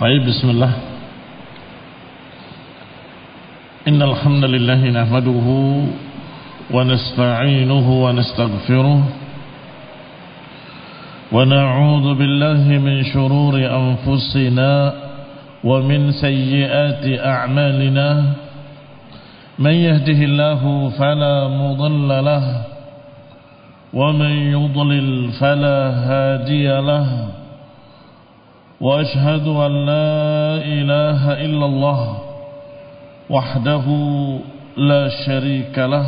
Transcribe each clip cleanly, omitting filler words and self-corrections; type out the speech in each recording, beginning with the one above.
Baik, bismillah. Innal hamdalillah nahmaduhu wa nasta'inuhu wa nastaghfiruh wa na'udzu billahi min shururi anfusina wa min sayyiati a'malina. Man yahdihillahu fala mudilla lahu wa man yudlil fala hadiya lahu. وأشهد أن لا إله إلا الله وحده لا شريك له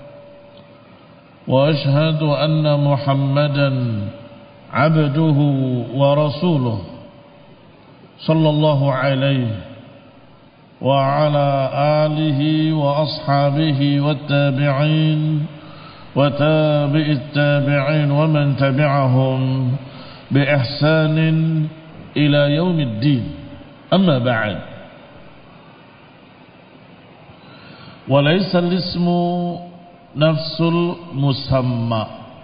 وأشهد أن محمدا عبده ورسوله صلى الله عليه وعلى آله وأصحابه والتابعين وتابع التابعين ومن تبعهم بإحسان إلى يوم الدين. أما بعد، وليس الاسم نفس المسمى.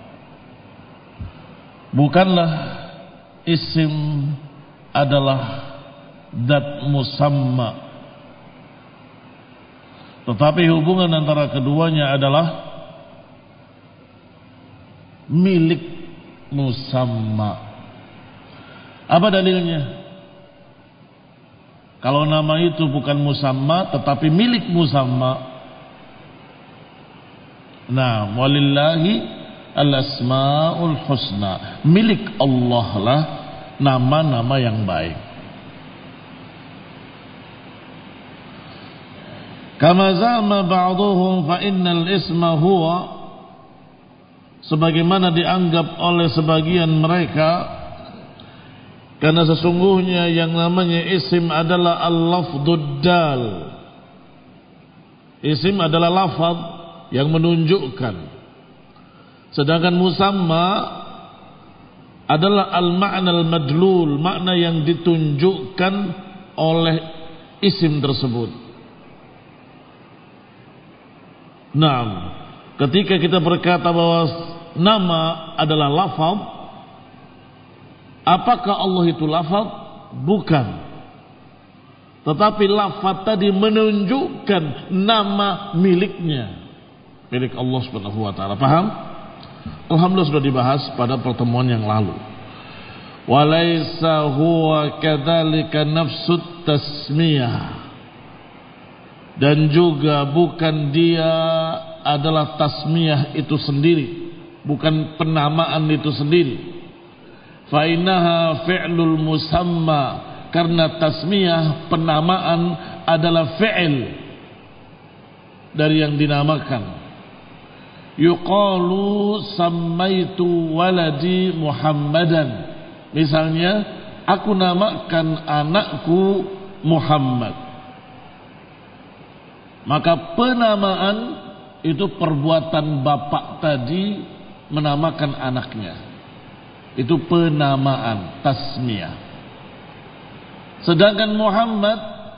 Bukanlah isim adalah zat musamma, tetapi hubungan antara keduanya adalah milik musamma. Apa dalilnya? Kalau nama itu bukan musamma tetapi milik musamma. Nah, walillahi al-asmaul husna. Milik Allah lah nama-nama yang baik. Kama zama ba'dhum fa innal isma huwa, sebagaimana dianggap oleh sebagian mereka, karena sesungguhnya yang namanya isim adalah al-lafdud dal. Isim adalah lafaz yang menunjukkan. Sedangkan musamma adalah al-ma'na al-madlul, makna yang ditunjukkan oleh isim tersebut. Nah, ketika kita berkata bahwa nama adalah lafaz, apakah Allah itu lafaz? Bukan. Tetapi lafaz tadi menunjukkan nama miliknya, milik Allah Subhanahu wa taala. Paham? Alhamdulillah sudah dibahas pada pertemuan yang lalu. Walaisa huwa kadzalika nafsut tasmiyah. Dan juga bukan dia adalah tasmiyah itu sendiri, bukan penamaan itu sendiri. Fa'innaha fi'lul musamma, karena tasmiyah penamaan adalah fi'il dari yang dinamakan. Yuqalu sammaitu waladi Muhammadan, misalnya aku namakan anakku Muhammad, maka penamaan itu perbuatan bapak tadi menamakan anaknya. Itu penamaan, tasmiyah. Sedangkan Muhammad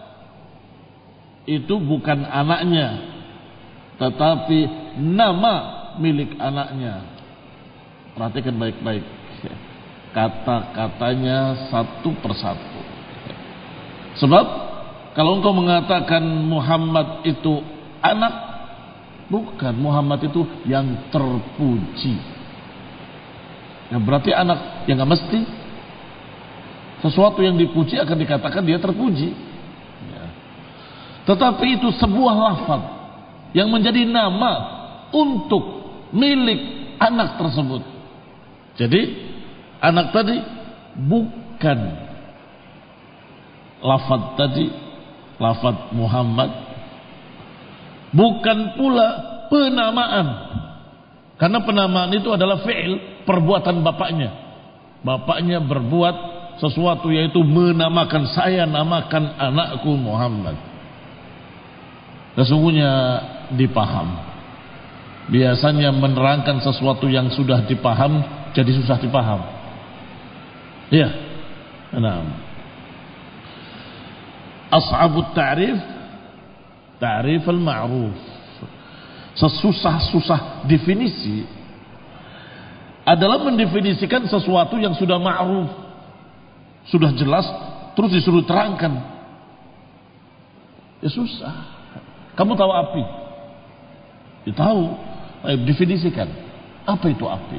itu bukan anaknya, tetapi nama milik anaknya. Perhatikan baik-baik kata-katanya satu persatu. Sebab kalau engkau mengatakan Muhammad itu anak, bukan, Muhammad itu yang terpuji. Ya, berarti anak yang gak mesti. Sesuatu yang dipuji akan dikatakan dia terpuji ya. Tetapi itu sebuah lafaz yang menjadi nama untuk milik anak tersebut. Jadi anak tadi bukan lafaz tadi, lafaz Muhammad, bukan pula penamaan, karena penamaan itu adalah fi'il, perbuatan bapaknya. Bapaknya berbuat sesuatu, yaitu menamakan, saya namakan anakku Muhammad. Sesungguhnya dipaham. Biasanya menerangkan sesuatu yang sudah dipaham jadi susah dipaham. Iya. Nah, ashabut ta'rif, ta'rif al-ma'ruf. Sesusah-susah definisi adalah mendefinisikan sesuatu yang sudah ma'ruf, sudah jelas terus disuruh terangkan. Ya susah. Kamu tahu api? Ya tahu. Ayo definisikan. Apa itu api?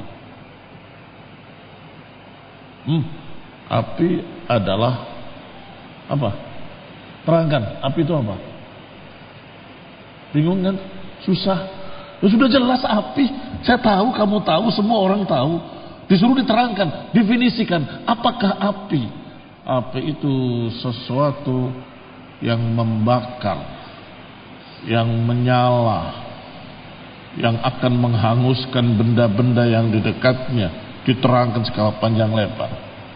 Api adalah apa? Terangkan. Api itu apa? Bingung kan? Susah. Ya sudah jelas api. Saya tahu, kamu tahu, semua orang tahu. Disuruh diterangkan, definisikan. Apakah api? Api itu sesuatu yang membakar, yang menyala, yang akan menghanguskan benda-benda yang di dekatnya. Diterangkan skala panjang lebar.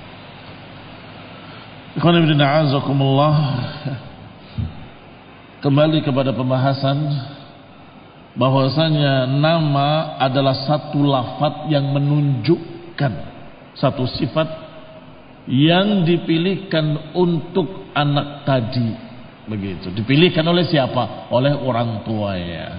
Ikhwan fillah a'azakumullah. Kembali kepada pembahasan bahwasanya nama adalah satu lafaz yang menunjukkan satu sifat yang dipilihkan untuk anak tadi. Begitu. Dipilihkan oleh siapa? Oleh orang tuanya.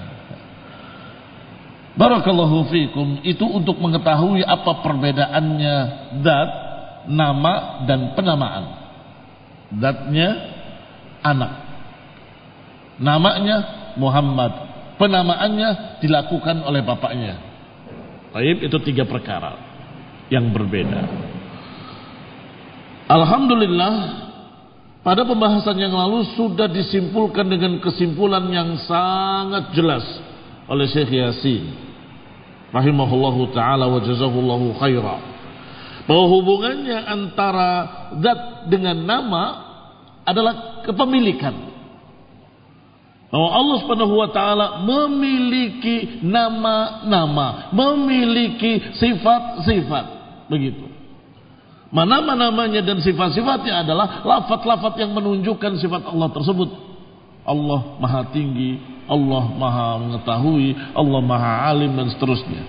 Barakallahu fikum. Itu untuk mengetahui apa perbedaannya zat, nama dan penamaan. Zatnya anak, namanya Muhammad, penamaannya dilakukan oleh bapaknya. Baik, itu 3 perkara yang berbeda. Alhamdulillah, pada pembahasan yang lalu sudah disimpulkan dengan kesimpulan yang sangat jelas oleh Syekh Yasin rahimahullahu ta'ala wa jazahullahu khaira, bahwa hubungannya antara zat dengan nama adalah kepemilikan. Bahwa Allah Subhanahu wa taala memiliki nama-nama, memiliki sifat-sifat, begitu. Nama-namanya dan sifat-sifatnya adalah lafaz-lafaz yang menunjukkan sifat Allah tersebut. Allah Maha Tinggi, Allah Maha Mengetahui, Allah Maha Alim dan seterusnya.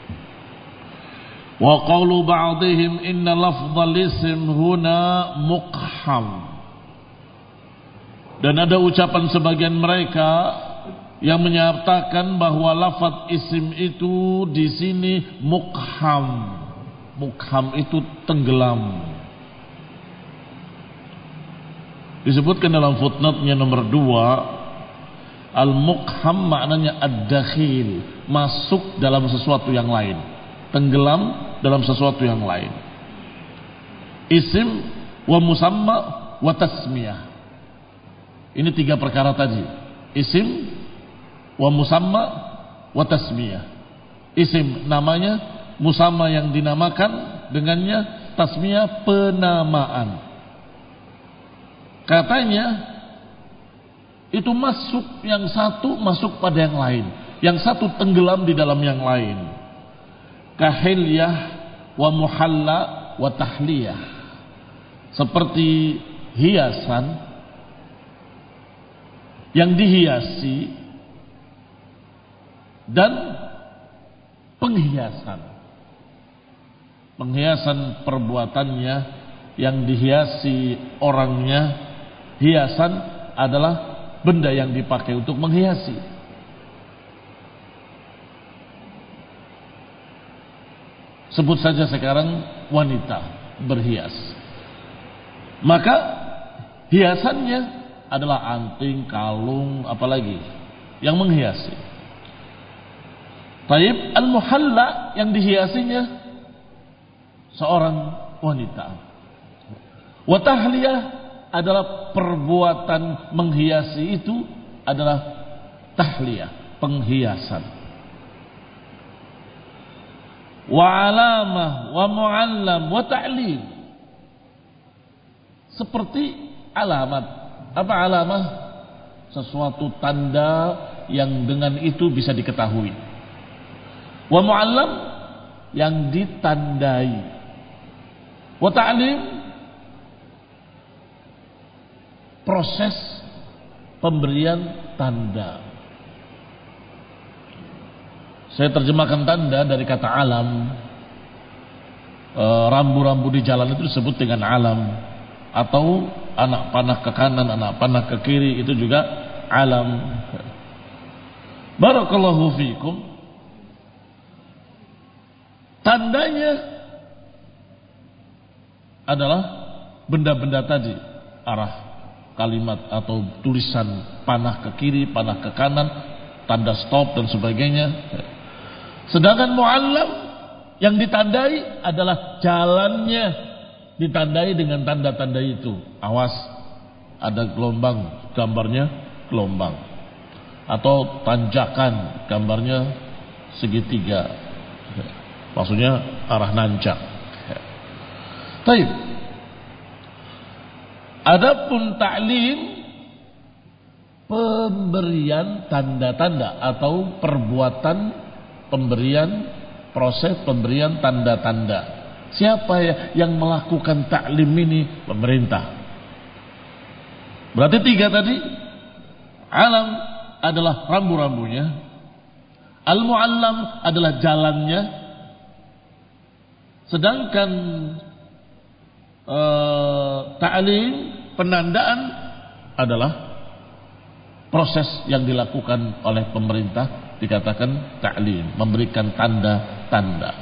Wa qaulu ba'dihim inna lafdhal ism huna muqham. Dan ada ucapan sebagian mereka yang menyatakan bahwa lafaz isim itu di sini muqham. Muqham itu tenggelam. Disebutkan dalam footnote-nya nomor 2, al-muqham maknanya ad-dakhil, masuk dalam sesuatu yang lain, tenggelam dalam sesuatu yang lain. Isim wa musamma wa tasmiyah. Ini 3 perkara tadi. Isim wa musamma wa tasmiyah. Isim namanya, musamma yang dinamakan dengannya, tasmiyah penamaan. Katanya itu masuk, yang satu masuk pada yang lain, yang satu tenggelam di dalam yang lain. Kahilyah wa muhalla wa tahliyah. Seperti hiasan yang dihiasi dan penghiasan. Penghiasan perbuatannya, yang dihiasi orangnya. Hiasan adalah benda yang dipakai untuk menghiasi. Sebut saja sekarang wanita berhias. Maka hiasannya adalah anting, kalung, apalagi yang menghiasi. Taib al-muhalla yang dihiasinya seorang wanita. Wa tahliyah adalah perbuatan menghiasi, itu adalah tahliyah, penghiasan. Wa alamah wa muallam wa ta'lim. Seperti alamat. Apa alamah? Sesuatu tanda yang dengan itu bisa diketahui. Wa muallam, yang ditandai. Wa ta'lim, proses pemberian tanda. Saya terjemahkan tanda dari kata alam. Rambu-rambu di jalan itu disebut dengan alam. Atau anak panah ke kanan, anak panah ke kiri, itu juga alam. Barakallahu fikum. Tandanya adalah benda-benda tadi arah kalimat atau tulisan, panah ke kiri, panah ke kanan, tanda stop dan sebagainya. Sedangkan muallam yang ditandai adalah jalannya, ditandai dengan tanda-tanda itu. Awas, ada gelombang, gambarnya gelombang, atau tanjakan, gambarnya segitiga, maksudnya arah nanjak. Baik. Adapun ta'lim, pemberian tanda-tanda atau perbuatan pemberian, proses pemberian tanda-tanda. Siapa yang melakukan ta'lim ini? Pemerintah. Berarti 3 tadi. Alam adalah rambu-rambunya, al-muallam adalah jalannya, sedangkan ta'lim, penandaan adalah proses yang dilakukan oleh pemerintah, dikatakan ta'lim, memberikan tanda-tanda.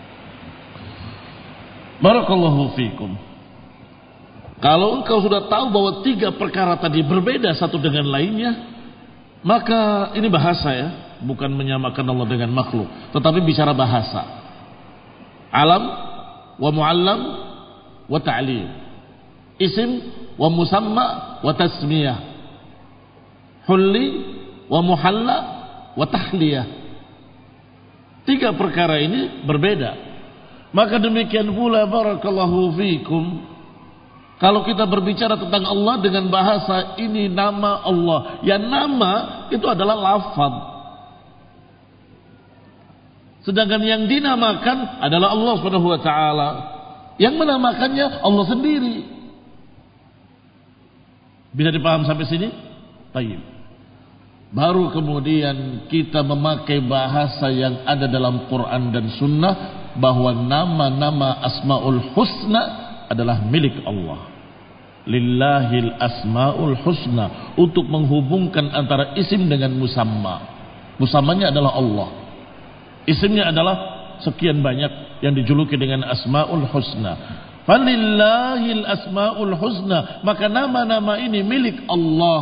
Barakallahu fikum. Kalau engkau sudah tahu bahwa 3 perkara tadi berbeda satu dengan lainnya, maka ini bahasa ya, bukan menyamakan Allah dengan makhluk, tetapi bicara bahasa. Alam wa muallam wa ta'lim, isim wa musamma wa tasmiyah, hulli wa muhalla wa tahliyah. 3 perkara ini berbeda. Maka demikian pula barakallahu fikum, kalau kita berbicara tentang Allah dengan bahasa ini nama Allah, ya nama itu adalah lafaz. Sedangkan yang dinamakan adalah Allah Subhanahu wa taala. Yang menamakannya Allah sendiri. Bisa dipaham sampai sini? Baik. Baru kemudian kita memakai bahasa yang ada dalam Quran dan Sunnah, bahwa nama-nama Asmaul Husna adalah milik Allah. Lillahil asmaul husna, untuk menghubungkan antara isim dengan musamma. Musammanya adalah Allah, isimnya adalah sekian banyak yang dijuluki dengan Asmaul Husna. Falillahil asmaul husna, maka nama-nama ini milik Allah.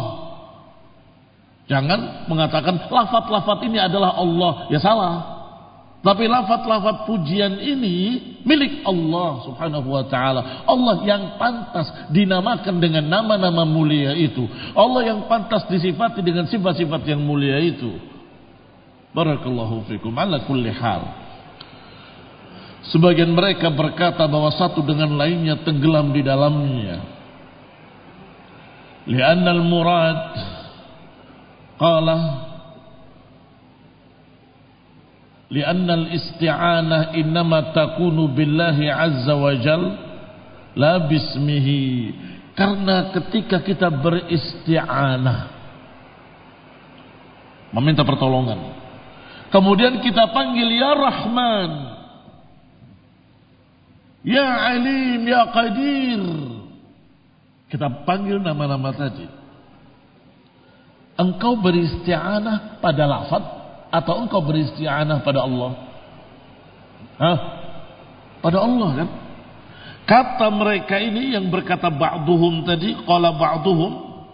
Jangan mengatakan lafaz-lafaz ini adalah Allah, ya salah. Tapi lafaz-lafaz pujian ini milik Allah Subhanahu wa taala. Allah yang pantas dinamakan dengan nama-nama mulia itu. Allah yang pantas disifati dengan sifat-sifat yang mulia itu. Barakallahu fikum. Ala kulli hal, sebagian mereka berkata bahwa satu dengan lainnya tenggelam di dalamnya. Li'anna al-murad qala li'anna al-isti'anah innama takunu billahi azza wa jal la bismihi. Karena ketika kita beristi'anah, meminta pertolongan, kemudian kita panggil ya Rahman, ya Alim, ya Qadir, kita panggil nama-nama tadi, engkau beristi'anah pada lafaz atau engkau beristi'anah pada Allah? Pada Allah kan? Kata mereka ini yang berkata ba'duhum tadi, qala ba'duhum,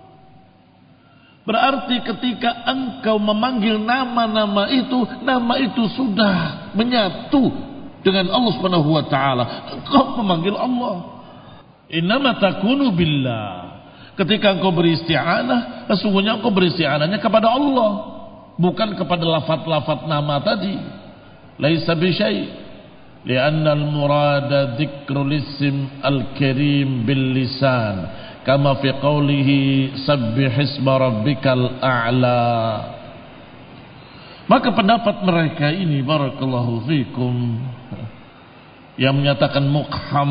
berarti ketika engkau memanggil nama-nama itu sudah menyatu dengan Allah Subhanahu wa taala. Engkau memanggil Allah. Innama takunu billah. Ketika engkau beristi'anah, sesungguhnya engkau beristi'anahnya kepada Allah, bukan kepada lafaz-lafaz nama tadi. Laisa bi syai', li'anna al-murada dzikrul ism al-karim bil lisan, kama fi qawlihi sabbih isma rabbikal a'la. Maka pendapat mereka ini barakallahu fikum yang menyatakan mukham,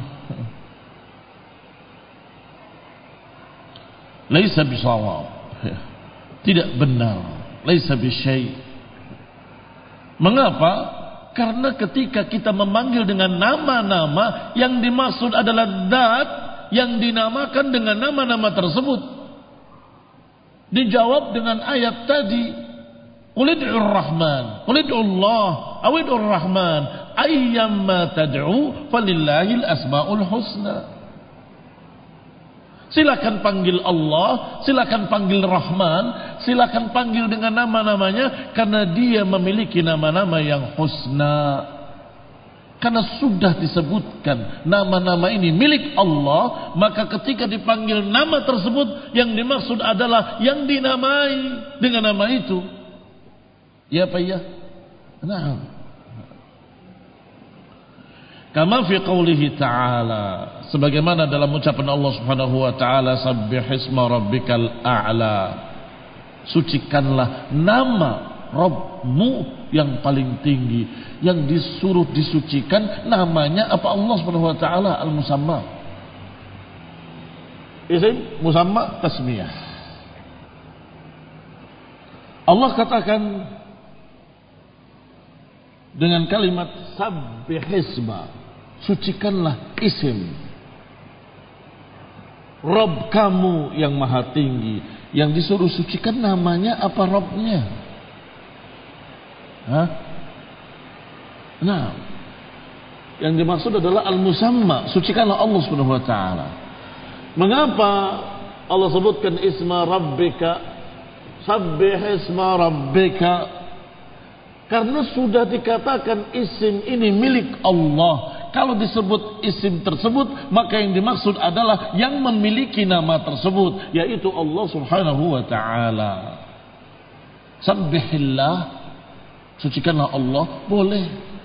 laisa bisawab, tidak benar. Laisa bisyai'. Mengapa? Karena ketika kita memanggil dengan nama-nama, yang dimaksud adalah zat yang dinamakan dengan nama-nama tersebut. Dijawab dengan ayat tadi, qul ud'ur rahman, qul ud'ullah, aw ud'ur rahman, ayyamma tad'u falillahil asmaul husna. Silakan panggil Allah, silakan panggil Rahman, silakan panggil dengan nama-namanya, karena dia memiliki nama-nama yang husna. Karena sudah disebutkan nama-nama ini milik Allah, maka ketika dipanggil nama tersebut, yang dimaksud adalah yang dinamai dengan nama itu. Ya apa ya? Nah, kama fi qoulihi ta'ala, sebagaimana dalam ucapan Allah Subhanahu wa taala, sabbihisma rabbikal a'la, sucikanlah nama Rabbmu yang paling tinggi. Yang disuruh disucikan namanya apa? Allah Subhanahu wa taala al-musamma. Isim musamma tasmiyah. Allah katakan dengan kalimat sabbihisma, sucikanlah isim Rabb kamu yang maha tinggi. Yang disuruh sucikan namanya apa? Rabbnya. Hah? Nah, yang dimaksud adalah al-musamma, sucikanlah Allah Subhanahu wa taala. Mengapa Allah sebutkan isma rabbika, sabbih isma rabbika? Karena sudah dikatakan isim ini milik Allah. Kalau disebut isim tersebut, maka yang dimaksud adalah yang memiliki nama tersebut, yaitu Allah Subhanahu wa taala. Sabbihillah, sucikanlah Allah, boleh.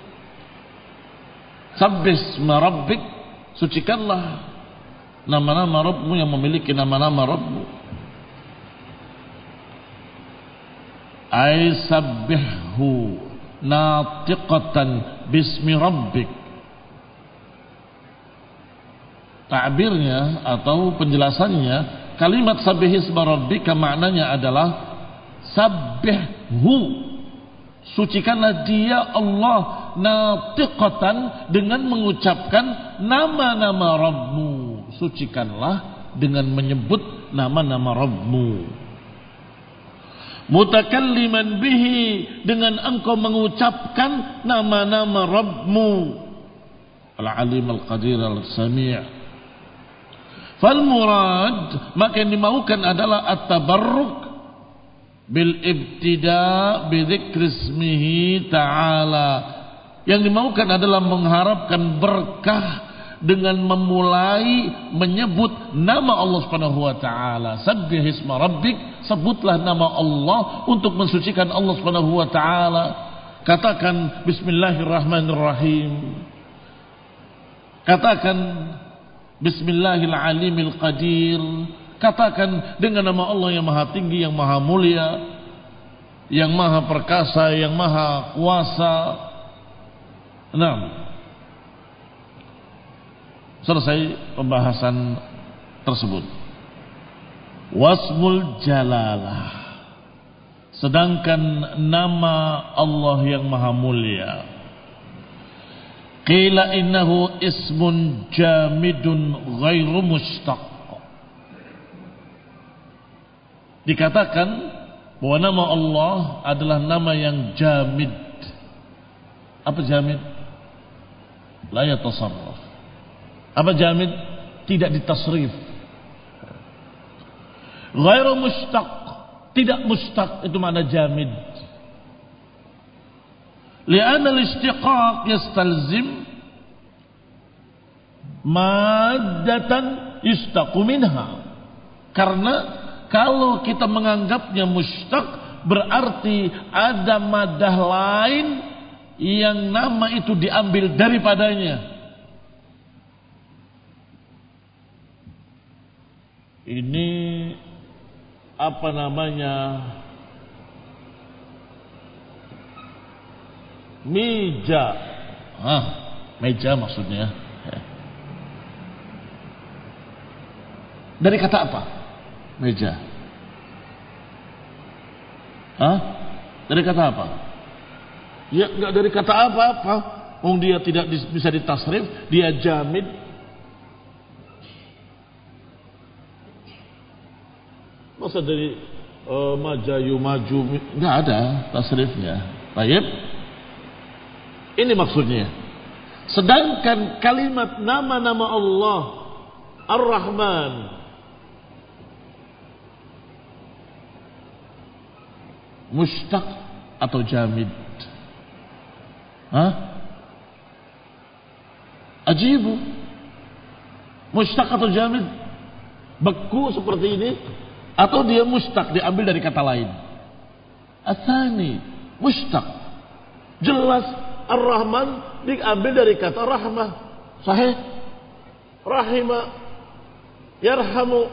Sabbih isma rabbik, sucikanlah nama-nama Rabbmu yang memiliki nama-nama Rabbmu. Ay sabbihhu natiqatan bismi rabbik. Ta'birnya atau penjelasannya, kalimat sabbih isma rabbika maknanya adalah sabbihhu, sucikanlah dia Allah, natiqatan, dengan mengucapkan nama-nama Rabbmu. Sucikanlah dengan menyebut nama-nama Rabbmu. Mutakalliman bihi, dengan engkau mengucapkan nama-nama Rabbmu. Al-Alim Al-Qadir Al-Sami'. Fal murad, maka yang dimaukan adalah at-tabarruk bil ibtida bi dzikri ismihi ta'ala. Yang dimaukan adalah mengharapkan berkah dengan memulai menyebut nama Allah Subhanahu wa taala. Sabbih isma rabbik, sebutlah nama Allah untuk mensucikan Allah Subhanahu wa taala. Katakan bismillahirrahmanirrahim. Katakan bismillahil alimil qadir. Katakan dengan nama Allah yang maha tinggi, yang maha mulia, yang maha perkasa, yang maha kuasa. Nah, selesai pembahasan tersebut. Wasmul jalalah, sedangkan nama Allah yang maha mulia, qila innahu ismun jamidun ghairu mustaq. Dikatakan bahwa nama Allah adalah nama yang jamid. Apa jamid? La yatasarraf. Apa jamid? Tidak ditasrif. Ghairu mustaq, tidak mustaq, itu makna jamid. Li'anna al-istiqaq yastalzim maddatan yustaqu minha. Karena kalau kita menganggapnya mustaq, berarti ada madah lain yang nama itu diambil daripadanya. Ini apa namanya? Meja. Meja maksudnya. Dari kata apa? Meja. Dari kata apa? Ya enggak dari kata apa-apa. Dia tidak bisa ditasrif, dia jamid. Masa dari majayu maju, enggak ada tasrifnya. Baik. Ini maksudnya. Sedangkan kalimat nama-nama Allah Ar-Rahman, Mushtaq atau jamid? Ajibu. Mushtaq atau jamid? Beku seperti ini atau dia mushtaq, diambil dari kata lain? Atsani, mushtaq. Jelas Ar-Rahman diambil dari kata rahmah. Sahih? Rahima, yarhamu.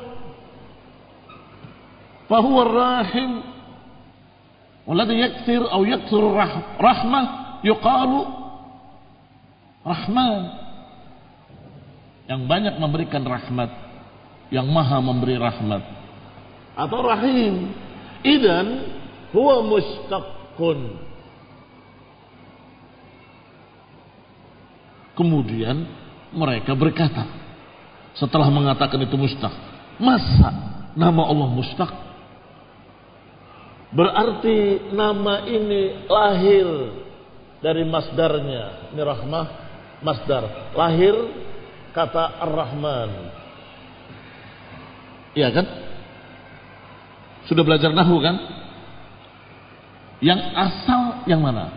Fahuwa rahim. Walladhi yakthir atau yakthur rahmah yuqalu Rahman. Yang banyak memberikan rahmat, yang maha memberi rahmat. Atau Rahim. Idan huwa mushtaqun. Kemudian mereka berkata, setelah mengatakan itu mushtaq, masa nama Allah mushtaq? Berarti nama ini lahir dari masdarnya. Ini rahmah, masdar. Lahir kata Ar-Rahman. Iya kan? Sudah belajar nahwu kan? Yang asal yang mana?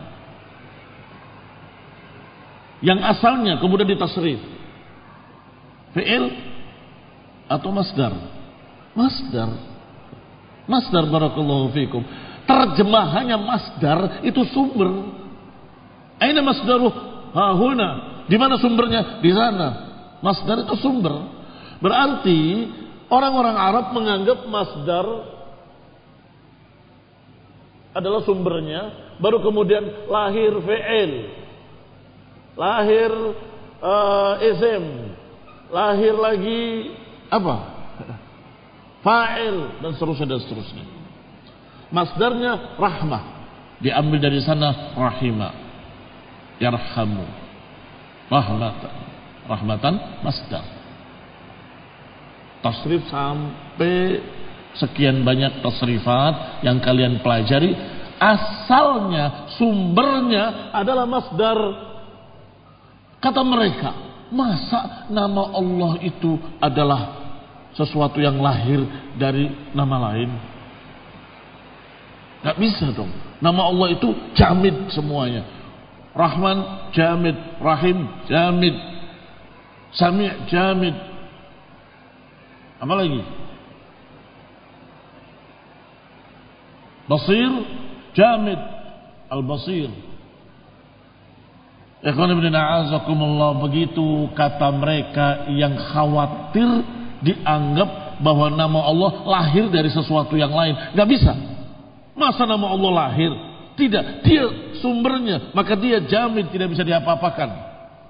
Yang asalnya kemudian ditasrif. Fi'il atau masdar? Masdar. Masdar, barakallahu fikum. Terjemahannya masdar itu sumber. Aina masdaruh? Hahuna. Di mana sumbernya? Di sana. Masdar itu sumber. Berarti orang-orang Arab menganggap masdar adalah sumbernya, baru kemudian lahir fi'il, lahir isim, lahir lagi apa? Fa'il dan seterusnya. Masdarnya rahmah, diambil dari sana rahima, yarhamu, rahmatan masdar. Tasrif sampai sekian banyak tasrifat yang kalian pelajari, asalnya, sumbernya adalah masdar. Kata mereka, masa nama Allah itu adalah sesuatu yang lahir dari nama lain? Gak bisa dong. Nama Allah itu jamid semuanya. Rahman jamid, Rahim jamid, Sami' jamid. Apa lagi? Basir jamid, Al-Basir. Ikhwan ibn a'azakumullah, begitu kata mereka yang khawatir dianggap bahwa nama Allah lahir dari sesuatu yang lain. Gak bisa. Masa nama Allah lahir? Tidak, dia sumbernya, maka dia jamid, tidak bisa diapa-apakan.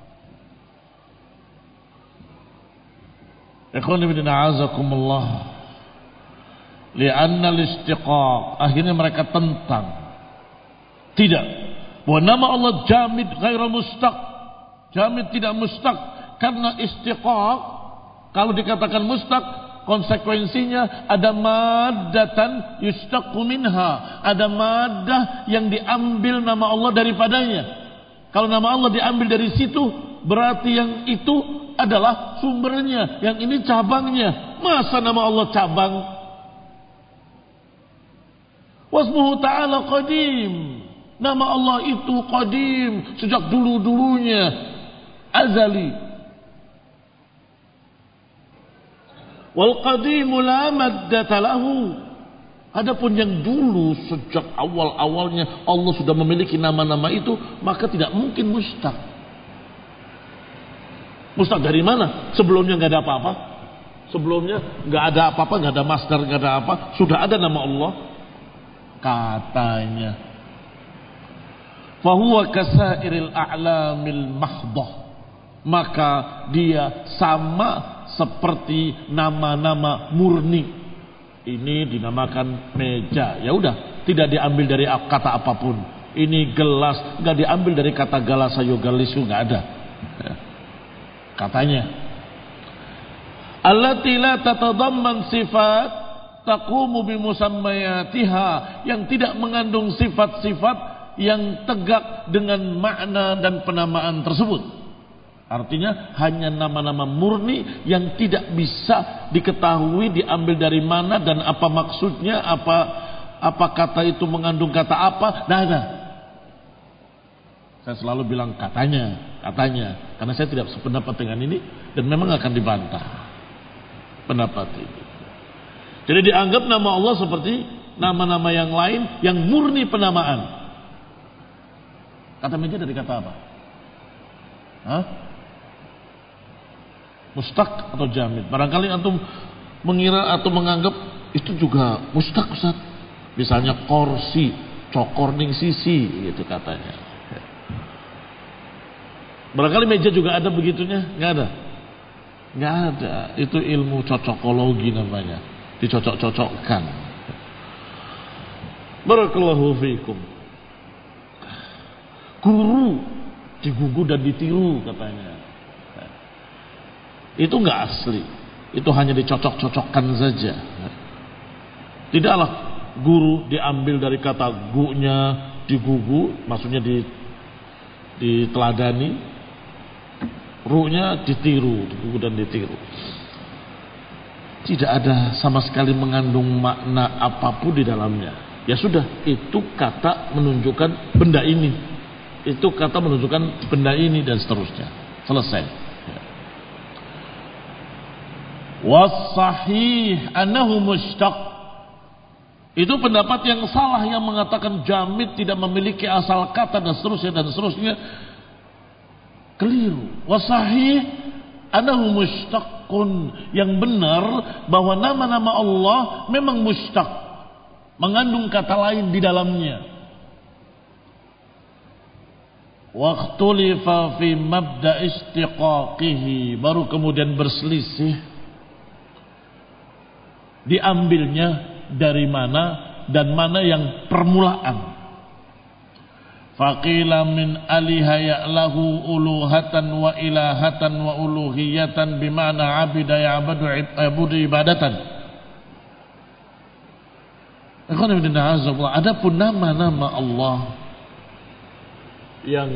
Ikhwan ibn a'azakumullah, li'anna al-istiqaq, akhirnya mereka tentang, tidak, bahwa nama Allah jamid ghaira mustaq, jamid tidak mustaq, karena istiqaq kalau dikatakan mustaq, konsekuensinya ada maddatan yustaqu minha, ada maddah yang diambil nama Allah daripadanya. Kalau nama Allah diambil dari situ, berarti yang itu adalah sumbernya, yang ini cabangnya. Masa nama Allah cabang? Wasmuhu ta'ala qadim. Nama Allah itu qadim, sejak dulu-dulunya, azali. Wal qadimu la maddata lahu. Adapun yang dulu, sejak awal-awalnya Allah sudah memiliki nama-nama itu, maka tidak mungkin mustaq. Mustaq dari mana? Sebelumnya nggak ada apa-apa. Sebelumnya nggak ada apa-apa, nggak ada masdar, nggak ada apa. Sudah ada nama Allah. Katanya, fahuwa kasairil a'lamil mahdah, maka dia sama seperti nama-nama murni. Ini dinamakan meja, ya udah, tidak diambil dari kata apapun. Ini gelas, nggak diambil dari kata galasa yogalisu, nggak ada. Katanya, allati la tatadamman sifat taqumu bimusammayatiha, yang tidak mengandung sifat-sifat yang tegak dengan makna dan penamaan tersebut. Artinya hanya nama-nama murni yang tidak bisa diketahui diambil dari mana dan apa maksudnya, apa apa kata itu mengandung kata apa, tidak ada. Saya selalu bilang katanya, karena saya tidak sependapat dengan ini dan memang akan dibantah pendapat ini. Jadi dianggap nama Allah seperti nama-nama yang lain yang murni penamaan. Kata meja dari kata apa? Hah? Mustaq atau jamid. Barangkali antum mengira atau menganggap itu juga mustaq, Ustaz. Misalnya korsi, cokor ning sisi gitu katanya. Barangkali meja juga ada begitunya? Nggak ada. Nggak ada. Itu ilmu cocokologi namanya. Dicocok-cocokkan. Barakallahu fiikum. Guru digugu dan ditiru katanya. Itu nggak asli. Itu hanya dicocok-cocokkan saja. Tidaklah guru diambil dari kata gu-nya, digugu, maksudnya diteladani. Ruhnya ditiru, digugu dan ditiru. Tidak ada sama sekali mengandung makna apapun di dalamnya. Ya sudah, itu kata menunjukkan benda ini. Itu kata menunjukkan benda ini dan seterusnya. Selesai. Was-sahih annahu mushtaq. Itu pendapat yang salah yang mengatakan jamid tidak memiliki asal kata dan seterusnya. Keliru. Wasahih annahu mushtaqun. Yang benar bahwa nama-nama Allah memang mushtaq, mengandung kata lain di dalamnya. Waqtulifa fi mabda istiqaqihi. Baru kemudian berselisih diambilnya dari mana dan mana yang permulaan. Faqila min aliha ya'lahu uluhatan wa ilahatan wa uluhiyatan bima'na abida ya'budu ibadatan. Adapun nama-nama Allah yang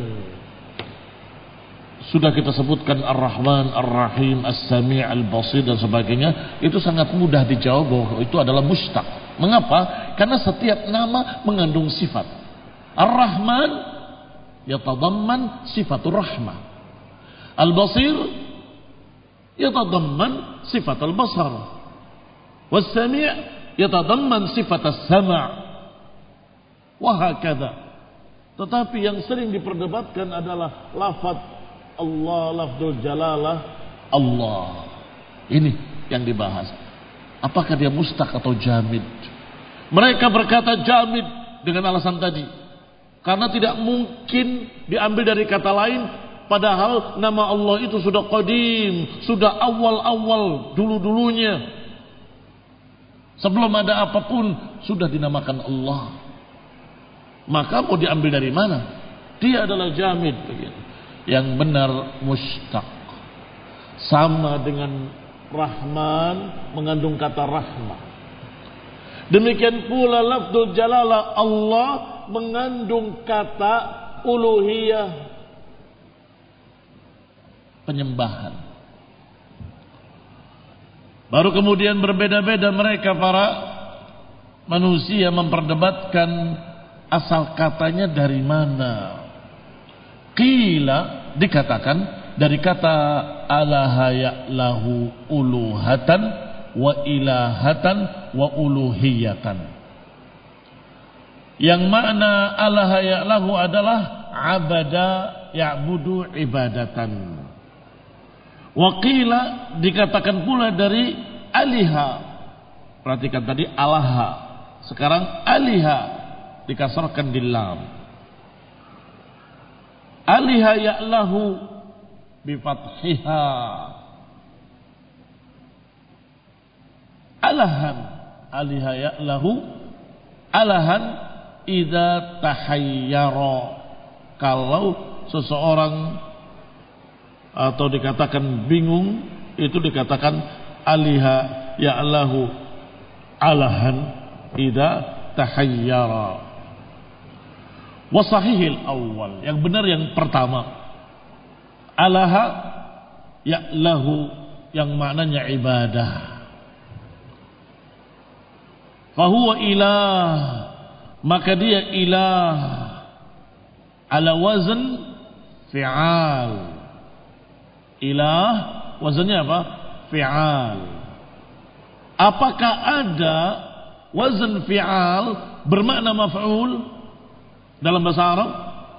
sudah kita sebutkan Ar-Rahman, Ar-Rahim, As-Sami' Al-Basir dan sebagainya, itu sangat mudah dijawab bahwa itu adalah mushtaq. Mengapa? Karena setiap nama mengandung sifat. Ar-Rahman yatadamman sifatul rahmah. Al-Basir yatadamman sifat al-basar. Was-Sami' yatadamman sifat as-sama'. Wa hakadha. Tetapi yang sering diperdebatkan adalah lafaz Allah, lafzul jalalah Allah. Ini yang dibahas. Apakah dia mustaq atau jamid? Mereka berkata jamid dengan alasan tadi. Karena tidak mungkin diambil dari kata lain, padahal nama Allah itu sudah qadim, sudah awal-awal dulu-dulunya. Sebelum ada apapun sudah dinamakan Allah. Maka mau diambil dari mana? Dia adalah jamid. Yang benar mushtaq. Sama dengan Rahman mengandung kata rahmah. Demikian pula lafzul jalalah Allah mengandung kata uluhiyah, penyembahan. Baru kemudian berbeda-beda mereka para manusia memperdebatkan asal katanya dari mana. Qila dikatakan dari kata alaha ya'lahu uluhatan wa ilahatan wa uluhiyatan. Yang makna alaha ya'lahu adalah abada ya'budu ibadatan. Wa qila dikatakan pula dari aliha. Perhatikan tadi alaha, sekarang aliha dikasarkan di lam. Aliha ya'lahu bifathiha. Alahan, aliha ya'lahu, alahan idza tahayyara, kalau seseorang atau dikatakan bingung itu dikatakan aliha ya'lahu alahan idza tahayyara. Wasahihil awal, yang benar yang pertama, alaha ya'lahu yang maknanya ibadah. Fahuwa ilah, maka dia ilah ala wazn fi'al. Ilah wazannya apa? Fi'al. Apakah ada wazn fi'al bermakna maf'ul dalam bahasa Arab?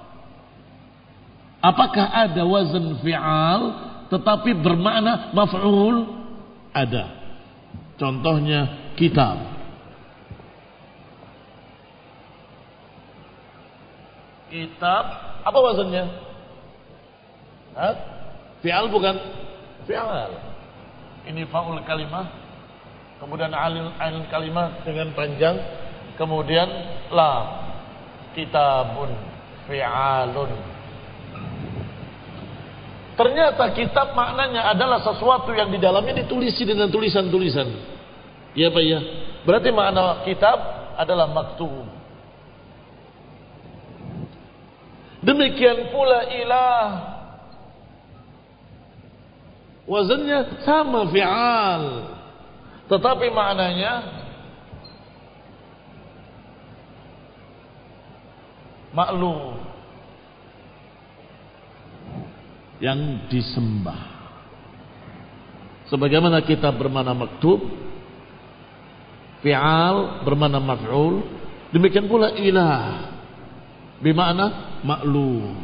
Apakah ada wazn fi'al tetapi bermakna maf'ul? Ada. Contohnya kitab. Kitab apa wazannya? Fi'al bukan? Fi'al. Ini fa'ul kalimah, kemudian alil kalimah dengan panjang, kemudian lam. Kitabun fi'alun. Ternyata kitab maknanya adalah sesuatu yang di dalamnya ditulisi dengan tulisan-tulisan. Ya Pak ya. Berarti makna kitab adalah maktub. Demikian pula ilah. Wazannya sama fi'al. Tetapi maknanya maklum, yang disembah. Sebagaimana kitab bermakna maktub, fi'al bermakna maf'ul, demikian pula ilah bermakna maklum.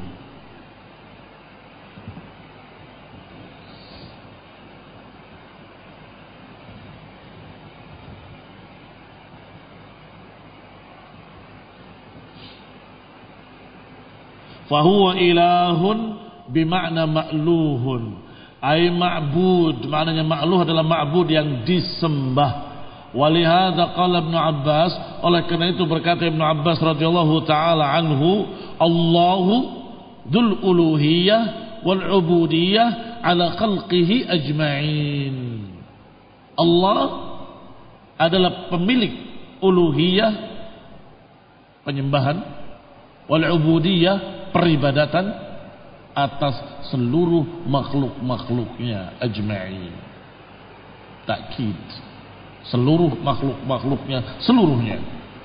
Fahuwa ilahun bimakna ma'luhun, ay ma'bud. Maknanya ma'luh adalah ma'bud yang disembah. Walihada qala Ibnu Abbas, oleh karena itu berkata Ibnu Abbas radhiyallahu taala anhu, Allahu dzul uluhiyah wal ubudiyah ala khalqihi ajma'in. Allah adalah pemilik uluhiyah, penyembahan, wal ubudiyah, peribadatan atas seluruh makhluk-makhluknya ajma'in. Takkid, seluruh makhluk-makhluknya seluruhnya.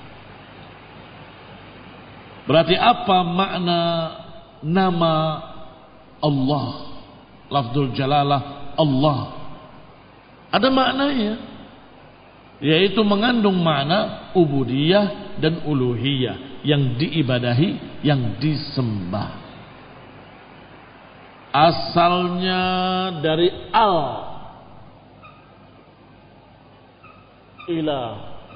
Berarti apa makna nama Allah? Lafzul jalalah Allah ada maknanya, yaitu mengandung makna ubudiyah dan uluhiyah, yang diibadahi, yang disembah. Asalnya dari ilah,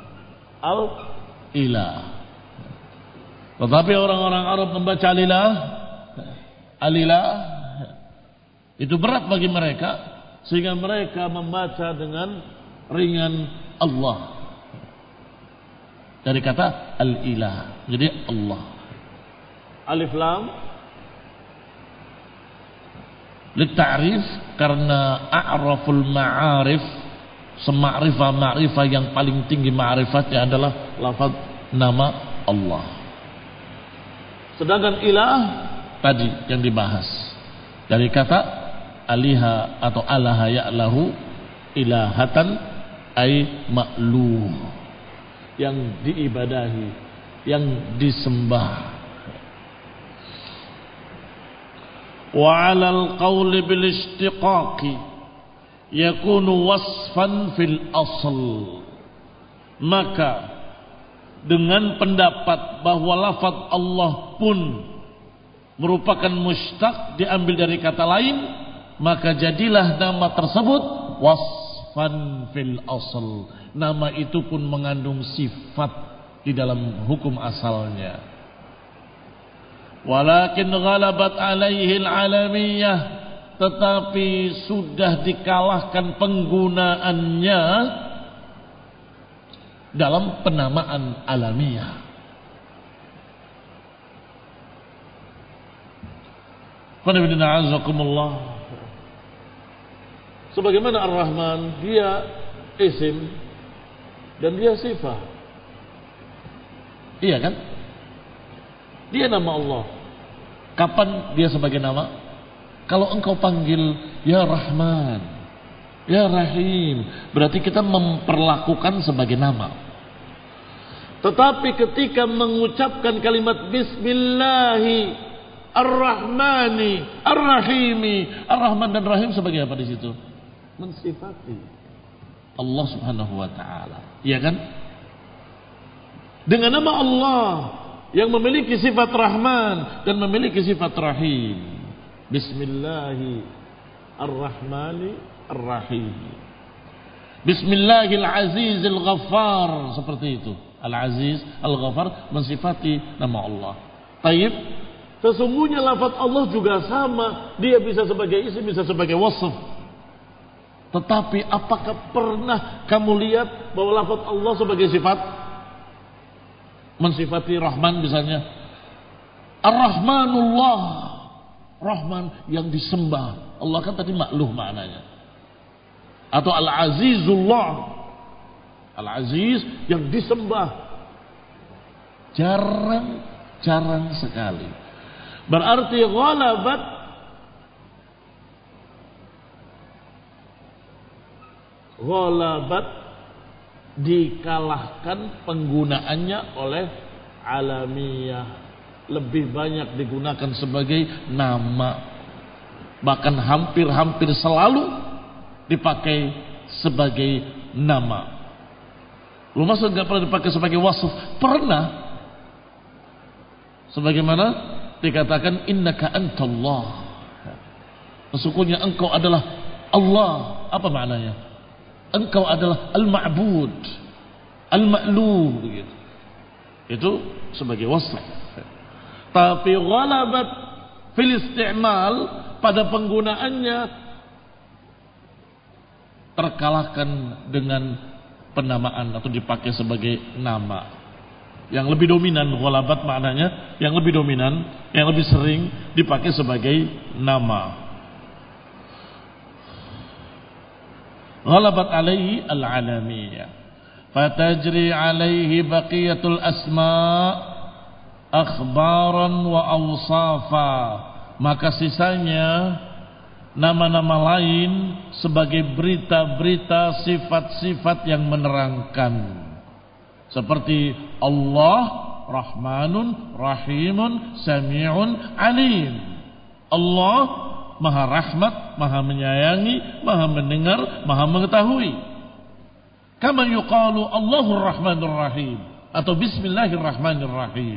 ilah. Tetapi orang-orang Arab membaca alilah itu berat bagi mereka, sehingga mereka membaca dengan ringan Allah, dari kata al-ilah, jadi Allah. Alif lam litta'rif, karena a'raful ma'arif, ma'rifah yang paling tinggi ma'rifatnya adalah lafaz nama Allah. Sedangkan ilah tadi yang dibahas dari kata aliha atau alaha ya'lahu, ilahatan ay ma'luh, yang diibadahi, yang disembah. Wa 'alal qawli bil istiqaqi yakunu wasfan fil asl, maka dengan pendapat bahwa lafaz Allah pun merupakan mustaq, diambil dari kata lain, maka jadilah nama tersebut wasfan fil asl. Nama itu pun mengandung sifat di dalam hukum asalnya. Walakin ghalabat alaihi al-alamiyah, tetapi sudah dikalahkan penggunaannya dalam penamaan alamiah. Sebagaimana Ar-Rahman, dia isim dan dia sifat. Iya kan? Dia nama Allah. Kapan dia sebagai nama? Kalau engkau panggil ya Rahman, ya Rahim, berarti kita memperlakukan sebagai nama. Tetapi ketika mengucapkan kalimat Bismillahi Ar-Rahmani Ar-Rahimi, Ar-Rahman dan Rahim sebagai apa di situ? Mensifati Allah Subhanahu wa taala. Iya kan? Dengan nama Allah yang memiliki sifat Rahman dan memiliki sifat Rahim. Bismillahi Ar-Rahmani Ar-Rahim. Bismillahil Azizil Ghaffar, seperti itu. Al-Aziz, Al-Ghaffar mensifati nama Allah. Taib, sesungguhnya lafaz Allah juga sama, dia bisa sebagai isim, bisa sebagai wasf. Tetapi apakah pernah kamu lihat bahwa lafaz Allah sebagai sifat mensifati Rahman misalnya? Ar-Rahmanullah, Rahman yang disembah. Allah kan tadi makluh maknanya. Atau Al-Azizullah, Al-Aziz yang disembah. Jarang sekali. Berarti ghalabat dikalahkan penggunaannya oleh alamiyah. Lebih banyak digunakan sebagai nama. Bahkan hampir selalu dipakai sebagai nama. Lu maksud gak pernah dipakai sebagai wasf? Pernah. Sebagaimana dikatakan innaka antallah. Sesungguhnya engkau adalah Allah. Apa maknanya? Engkau adalah al-ma'bud, al-ma'luh begitu. Itu sebagai wasf. Tapi ghalabat fil isti'mal, pada penggunaannya terkalahkan dengan penamaan atau dipakai sebagai nama. Yang lebih dominan ghalabat maknanya, yang lebih dominan, yang lebih sering dipakai sebagai nama. Ghalabat alaihi al-alamiyah, fatajri alaihi baqiyatul asma' akhbaran wa awsafa, maka sisanya nama-nama lain sebagai berita-berita, sifat-sifat yang menerangkan. Seperti Allah, Rahmanun, Rahimun, Sami'un, Alim. Allah Maha Rahmat, Maha Menyayangi, Maha Mendengar, Maha Mengetahui. Kama yuqalu Allahur Rahmanur Rahim atau Bismillahirrahmanirrahim.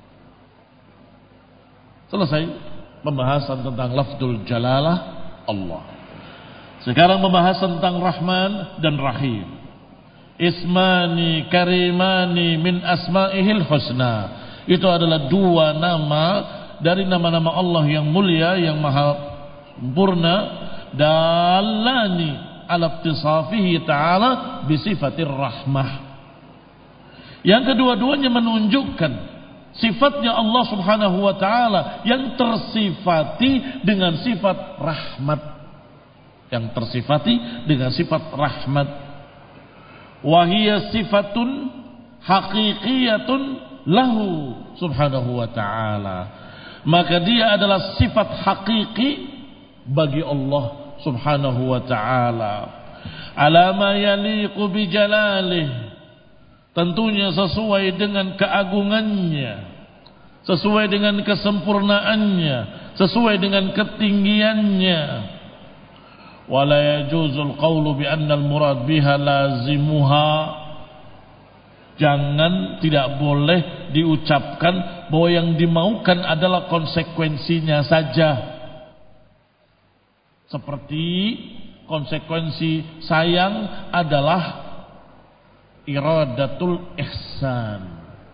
Selesai pembahasan tentang lafzul jalalah Allah. Sekarang membahas tentang Rahman dan Rahim. Ismani karimani min asma'ihil husna. Itu adalah dua nama dari nama-nama Allah yang mulia, yang maha sempurna. Dalani ala ittisafihi ta'ala bisifatir rahmah. Yang kedua-duanya menunjukkan sifatnya Allah Subhanahu wa taala yang tersifati dengan sifat rahmat. Yang tersifati dengan sifat rahmat. Wa hiya sifatun haqiqiyatun lahu Subhanahu wa taala. Maka dia adalah sifat hakiki bagi Allah Subhanahu wa taala. Ala ma yaliqu bi jalalih, tentunya sesuai dengan keagungannya, sesuai dengan kesempurnaannya, sesuai dengan ketinggiannya. Wala yajuzul qawlu bi anna al-murad biha lazimuha, jangan, tidak boleh diucapkan bahwa yang dimaukan adalah konsekuensinya saja. Seperti konsekuensi sayang adalah iradatul ihsan,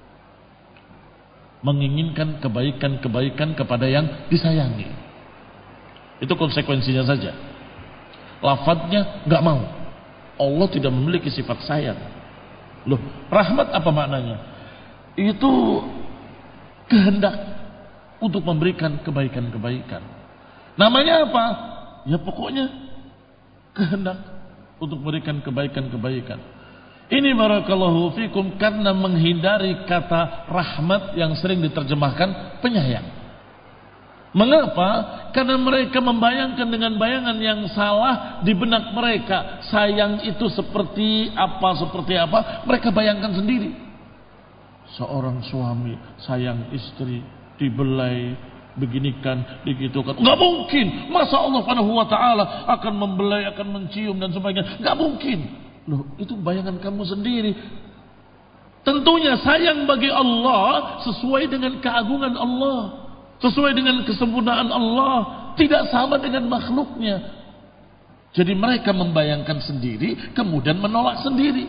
menginginkan kebaikan-kebaikan kepada yang disayangi. Itu konsekuensinya saja. Lafadznya enggak mau. Allah tidak memiliki sifat sayang. Loh, rahmat apa maknanya? Itu kehendak untuk memberikan kebaikan-kebaikan. Namanya apa? Ya pokoknya kehendak untuk memberikan kebaikan-kebaikan. Ini barakallahu fikum karena menghindari kata rahmat yang sering diterjemahkan penyayang. Mengapa? Karena mereka membayangkan dengan bayangan yang salah di benak mereka. Sayang itu seperti apa, mereka bayangkan sendiri. Seorang suami sayang istri, dibelai, beginikan, digitukan. Enggak mungkin. Masa Allah Subhanahu wa taala akan membelai, akan mencium dan sebagainya? Enggak mungkin. Loh, itu bayangan kamu sendiri. Tentunya sayang bagi Allah sesuai dengan keagungan Allah, sesuai dengan kesempurnaan Allah, tidak sama dengan makhluknya. Jadi mereka membayangkan sendiri, kemudian menolak sendiri.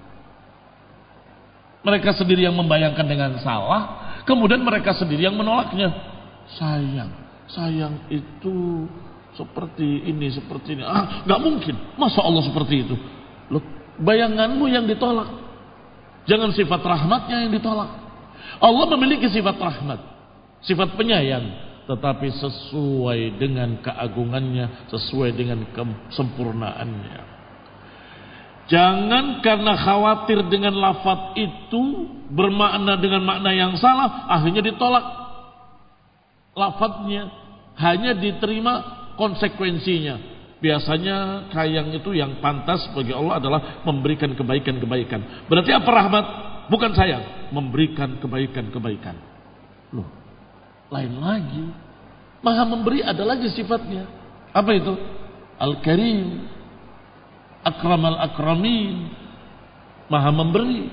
Mereka sendiri yang membayangkan dengan salah, kemudian mereka sendiri yang menolaknya. Sayang itu seperti ini, seperti ini. Gak mungkin. Masa Allah seperti itu? Loh, bayanganmu yang ditolak. Jangan sifat rahmatnya yang ditolak. Allah memiliki sifat rahmat, sifat penyayang, tetapi sesuai dengan keagungannya, sesuai dengan kesempurnaannya. Jangan karena khawatir dengan lafaz itu bermakna dengan makna yang salah, akhirnya ditolak lafaznya, hanya diterima konsekuensinya. Biasanya sayang itu yang pantas bagi Allah adalah memberikan kebaikan-kebaikan. Berarti apa rahmat? Bukan sayang, memberikan kebaikan-kebaikan. Loh, lain lagi. Maha memberi ada lagi sifatnya. Apa itu? Al-Karim, Akramal Akramin, Maha memberi.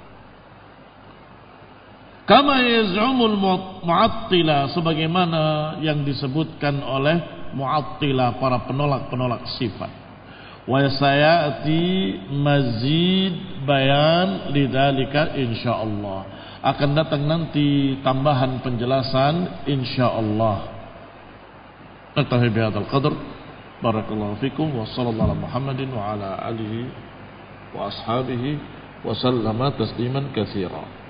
Kama yaz'umul mu'attila, sebagaimana yang disebutkan oleh mu'attila, para penolak-penolak sifat. Wa sayati mazid bayan lidzalika insyaallah. Akan datang nanti tambahan penjelasan insyaallah. Naktafi bihadzal qadar. Barakallahu fikum wa sallallahu ala Muhammadin wa ala alihi wa ashabihi wa sallama tasliman katsira.